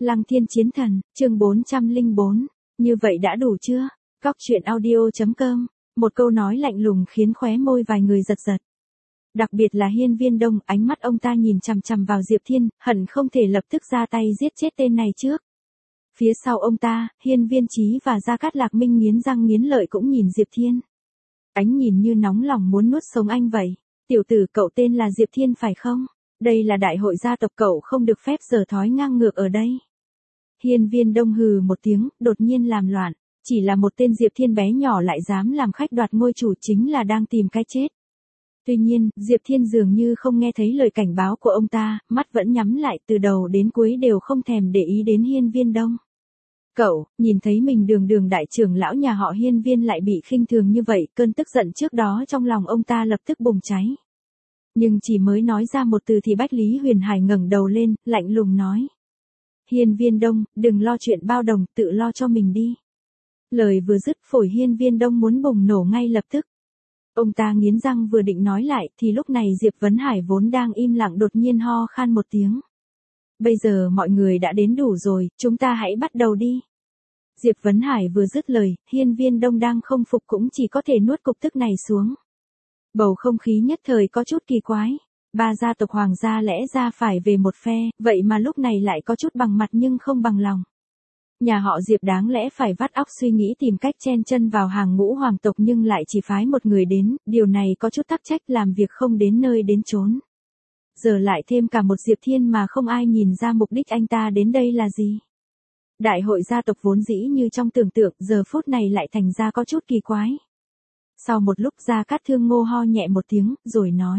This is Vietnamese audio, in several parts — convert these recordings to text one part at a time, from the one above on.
Lăng Thiên Chiến Thần, chương 404. Như vậy đã đủ chưa? Góc chuyện audio.com. Một câu nói lạnh lùng khiến khóe môi vài người giật giật. Đặc biệt là Hiên Viên Đông, ánh mắt ông ta nhìn chằm chằm vào Diệp Thiên, hận không thể lập tức ra tay giết chết tên này trước. Phía sau ông ta, Hiên Viên Chí và Gia Cát Lạc Minh nghiến răng nghiến lợi cũng nhìn Diệp Thiên. Ánh nhìn như nóng lòng muốn nuốt sống anh vậy. Tiểu tử, cậu tên là Diệp Thiên phải không? Đây là đại hội gia tộc, cậu không được phép giở thói ngang ngược ở đây. Hiên Viên Đông hừ một tiếng, đột nhiên làm loạn. Chỉ là một tên Diệp Thiên bé nhỏ lại dám làm khách đoạt ngôi chủ, chính là đang tìm cái chết. Tuy nhiên, Diệp Thiên dường như không nghe thấy lời cảnh báo của ông ta, mắt vẫn nhắm lại, từ đầu đến cuối đều không thèm để ý đến Hiên Viên Đông. Cậu, nhìn thấy mình đường đại trưởng lão nhà họ Hiên Viên lại bị khinh thường như vậy, cơn tức giận trước đó trong lòng ông ta lập tức bùng cháy. Nhưng chỉ mới nói ra một từ thì Bách Lý Huyền Hải ngẩng đầu lên, lạnh lùng nói. Hiên Viên Đông, đừng lo chuyện bao đồng, tự lo cho mình đi. Lời vừa dứt, phổi Hiên Viên Đông muốn bùng nổ ngay lập tức. Ông ta nghiến răng vừa định nói lại, thì lúc này Diệp Vấn Hải vốn đang im lặng đột nhiên ho khan một tiếng. Bây giờ mọi người đã đến đủ rồi, chúng ta hãy bắt đầu đi. Diệp Vấn Hải vừa dứt lời, Hiên Viên Đông đang không phục cũng chỉ có thể nuốt cục tức này xuống. Bầu không khí nhất thời có chút kỳ quái. Ba gia tộc hoàng gia lẽ ra phải về một phe, vậy mà lúc này lại có chút bằng mặt nhưng không bằng lòng. Nhà họ Diệp đáng lẽ phải vắt óc suy nghĩ tìm cách chen chân vào hàng ngũ hoàng tộc nhưng lại chỉ phái một người đến, điều này có chút tắc trách, làm việc không đến nơi đến chốn. Giờ lại thêm cả một Diệp Thiên mà không ai nhìn ra mục đích anh ta đến đây là gì. Đại hội gia tộc vốn dĩ như trong tưởng tượng, giờ phút này lại thành ra có chút kỳ quái. Sau một lúc Gia Cát Thương Ngô ho nhẹ một tiếng, rồi nói.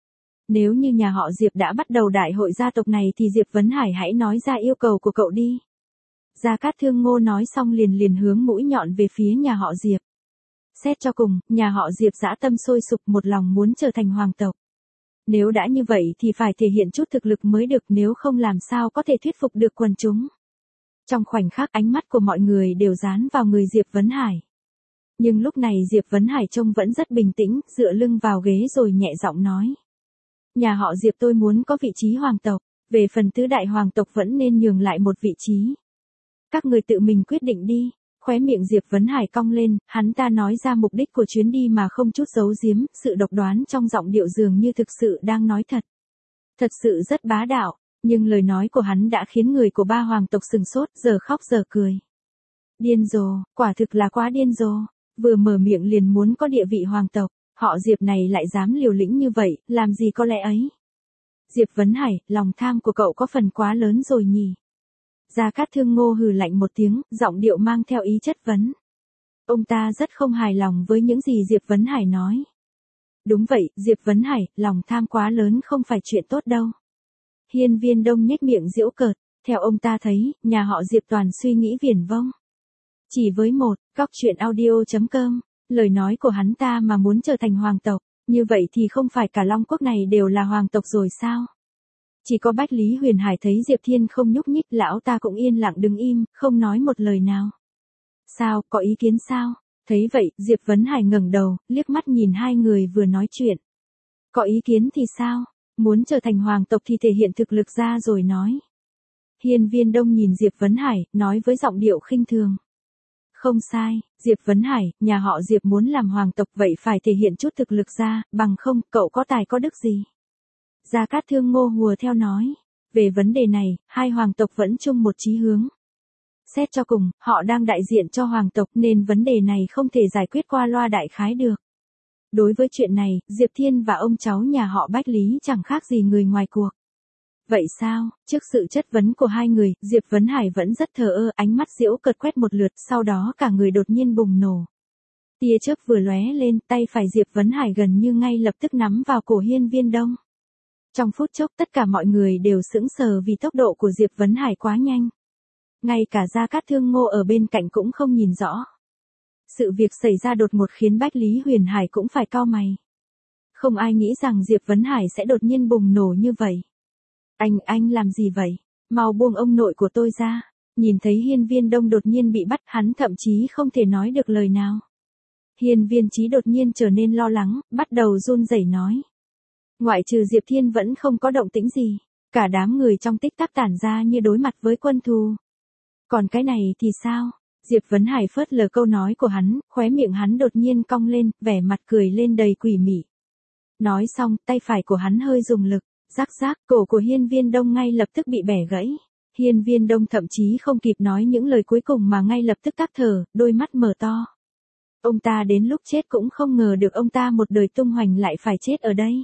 Nếu như nhà họ Diệp đã bắt đầu đại hội gia tộc này thì Diệp Vấn Hải hãy nói ra yêu cầu của cậu đi. Gia Cát Thương Ngô nói xong liền hướng mũi nhọn về phía nhà họ Diệp. Xét cho cùng, nhà họ Diệp dã tâm sôi sục một lòng muốn trở thành hoàng tộc. Nếu đã như vậy thì phải thể hiện chút thực lực mới được, nếu không làm sao có thể thuyết phục được quần chúng. Trong khoảnh khắc ánh mắt của mọi người đều dán vào người Diệp Vấn Hải. Nhưng lúc này Diệp Vấn Hải trông vẫn rất bình tĩnh, dựa lưng vào ghế rồi nhẹ giọng nói. Nhà họ Diệp tôi muốn có vị trí hoàng tộc, về phần tứ đại hoàng tộc vẫn nên nhường lại một vị trí. Các người tự mình quyết định đi. Khóe miệng Diệp Vấn Hải cong lên, hắn ta nói ra mục đích của chuyến đi mà không chút giấu giếm, sự độc đoán trong giọng điệu dường như thực sự đang nói thật. Thật sự rất bá đạo, nhưng lời nói của hắn đã khiến người của ba hoàng tộc sừng sốt, giờ khóc giờ cười. Điên rồ, quả thực là quá điên rồ, vừa mở miệng liền muốn có địa vị hoàng tộc, họ Diệp này lại dám liều lĩnh như vậy, làm gì có lẽ ấy. Diệp Vấn Hải, lòng tham của cậu có phần quá lớn rồi nhỉ. Gia Cát Thương Ngô hừ lạnh một tiếng, giọng điệu mang theo ý chất vấn. Ông ta rất không hài lòng với những gì Diệp Vấn Hải nói. Đúng vậy, Diệp Vấn Hải, lòng tham quá lớn không phải chuyện tốt đâu. Hiên Viên Đông nhếch miệng giễu cợt, theo ông ta thấy, nhà họ Diệp toàn suy nghĩ viển vông. Chỉ với một, góc chuyện audio.com, lời nói của hắn ta mà muốn trở thành hoàng tộc, như vậy thì không phải cả Long Quốc này đều là hoàng tộc rồi sao? Chỉ có Bách Lý Huyền Hải thấy Diệp Thiên không nhúc nhích, lão ta cũng yên lặng đứng im, không nói một lời nào. Sao, có ý kiến sao? Thấy vậy, Diệp Vấn Hải ngẩng đầu, liếc mắt nhìn hai người vừa nói chuyện. Có ý kiến thì sao? Muốn trở thành hoàng tộc thì thể hiện thực lực ra rồi nói. Hiên Viên Đông nhìn Diệp Vấn Hải, nói với giọng điệu khinh thường. Không sai, Diệp Vấn Hải, nhà họ Diệp muốn làm hoàng tộc vậy phải thể hiện chút thực lực ra, bằng không, cậu có tài có đức gì. Gia Cát Thương Ngô hùa theo nói. Về vấn đề này, hai hoàng tộc vẫn chung một chí hướng. Xét cho cùng, họ đang đại diện cho hoàng tộc nên vấn đề này không thể giải quyết qua loa đại khái được. Đối với chuyện này, Diệp Thiên và ông cháu nhà họ Bách Lý chẳng khác gì người ngoài cuộc. Vậy sao, trước sự chất vấn của hai người, Diệp Vấn Hải vẫn rất thờ ơ, ánh mắt giễu cợt quét một lượt, sau đó cả người đột nhiên bùng nổ. Tia chớp vừa lóe lên, tay phải Diệp Vấn Hải gần như ngay lập tức nắm vào cổ Hiên Viên Đông. Trong phút chốc tất cả mọi người đều sững sờ vì tốc độ của Diệp Vấn Hải quá nhanh. Ngay cả Gia Cát Thương Ngô ở bên cạnh cũng không nhìn rõ. Sự việc xảy ra đột ngột khiến Bách Lý Huyền Hải cũng phải cau mày. Không ai nghĩ rằng Diệp Vấn Hải sẽ đột nhiên bùng nổ như vậy. Anh làm gì vậy? Mau buông ông nội của tôi ra. Nhìn thấy Hiên Viên Đông đột nhiên bị bắt, hắn thậm chí không thể nói được lời nào. Hiên Viên Chí đột nhiên trở nên lo lắng, bắt đầu run rẩy nói. Ngoại trừ Diệp Thiên vẫn không có động tĩnh gì. Cả đám người trong tích tắc tản ra như đối mặt với quân thù. Còn cái này thì sao? Diệp Vấn Hải phớt lờ câu nói của hắn, khóe miệng hắn đột nhiên cong lên, vẻ mặt cười lên đầy quỷ mị. Nói xong, tay phải của hắn hơi dùng lực, rắc rắc, cổ của Hiên Viên Đông ngay lập tức bị bẻ gãy. Hiên Viên Đông thậm chí không kịp nói những lời cuối cùng mà ngay lập tức tắc thở, đôi mắt mở to. Ông ta đến lúc chết cũng không ngờ được ông ta một đời tung hoành lại phải chết ở đây.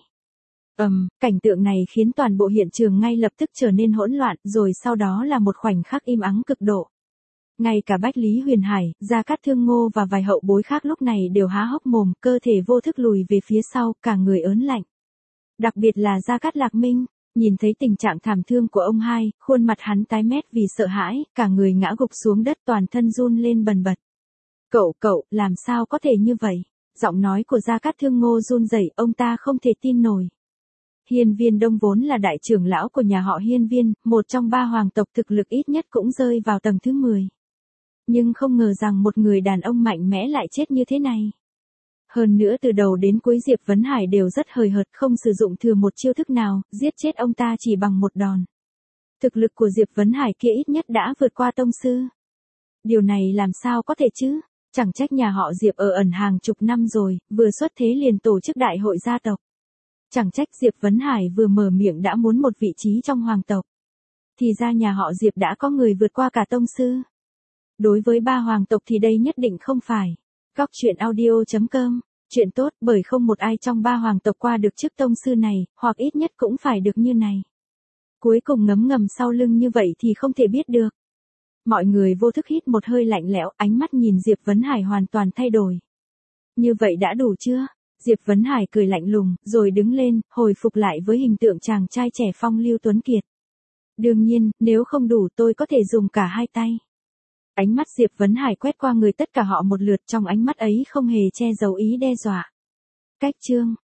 Cảnh tượng này khiến toàn bộ hiện trường ngay lập tức trở nên hỗn loạn, rồi sau đó là một khoảnh khắc im ắng cực độ. Ngay cả Bách Lý Huyền Hải, Gia Cát Thương Ngô và vài hậu bối khác lúc này đều há hốc mồm, cơ thể vô thức lùi về phía sau, cả người ớn lạnh. Đặc biệt là Gia Cát Lạc Minh, nhìn thấy tình trạng thảm thương của ông hai, khuôn mặt hắn tái mét vì sợ hãi, cả người ngã gục xuống đất, toàn thân run lên bần bật. Cậu, làm sao có thể như vậy? Giọng nói của Gia Cát Thương Ngô run rẩy, ông ta không thể tin nổi. Hiên Viên Đông vốn là đại trưởng lão của nhà họ Hiên Viên, một trong 3 hoàng tộc thực lực ít nhất cũng rơi vào tầng thứ 10. Nhưng không ngờ rằng một người đàn ông mạnh mẽ lại chết như thế này. Hơn nữa từ đầu đến cuối Diệp Vấn Hải đều rất hời hợt, không sử dụng thừa một chiêu thức nào, giết chết ông ta chỉ bằng một đòn. Thực lực của Diệp Vấn Hải kia ít nhất đã vượt qua tông sư. Điều này làm sao có thể chứ? Chẳng trách nhà họ Diệp ở ẩn hàng chục năm rồi, vừa xuất thế liền tổ chức đại hội gia tộc. Chẳng trách Diệp Vấn Hải vừa mở miệng đã muốn một vị trí trong hoàng tộc. Thì ra nhà họ Diệp đã có người vượt qua cả tông sư. Đối với 3 hoàng tộc thì đây nhất định không phải. Góc truyện audio.com, chuyện tốt bởi không một ai trong 3 hoàng tộc qua được chức tông sư này, hoặc ít nhất cũng phải được như này. Cuối cùng ngấm ngầm sau lưng như vậy thì không thể biết được. Mọi người vô thức hít một hơi lạnh lẽo, ánh mắt nhìn Diệp Vấn Hải hoàn toàn thay đổi. Như vậy đã đủ chưa? Diệp Vấn Hải cười lạnh lùng, rồi đứng lên, hồi phục lại với hình tượng chàng trai trẻ phong lưu tuấn kiệt. Đương nhiên, nếu không đủ tôi có thể dùng cả 2 tay. Ánh mắt Diệp Vấn Hải quét qua người tất cả họ một lượt, trong ánh mắt ấy không hề che giấu ý đe dọa. Cách chương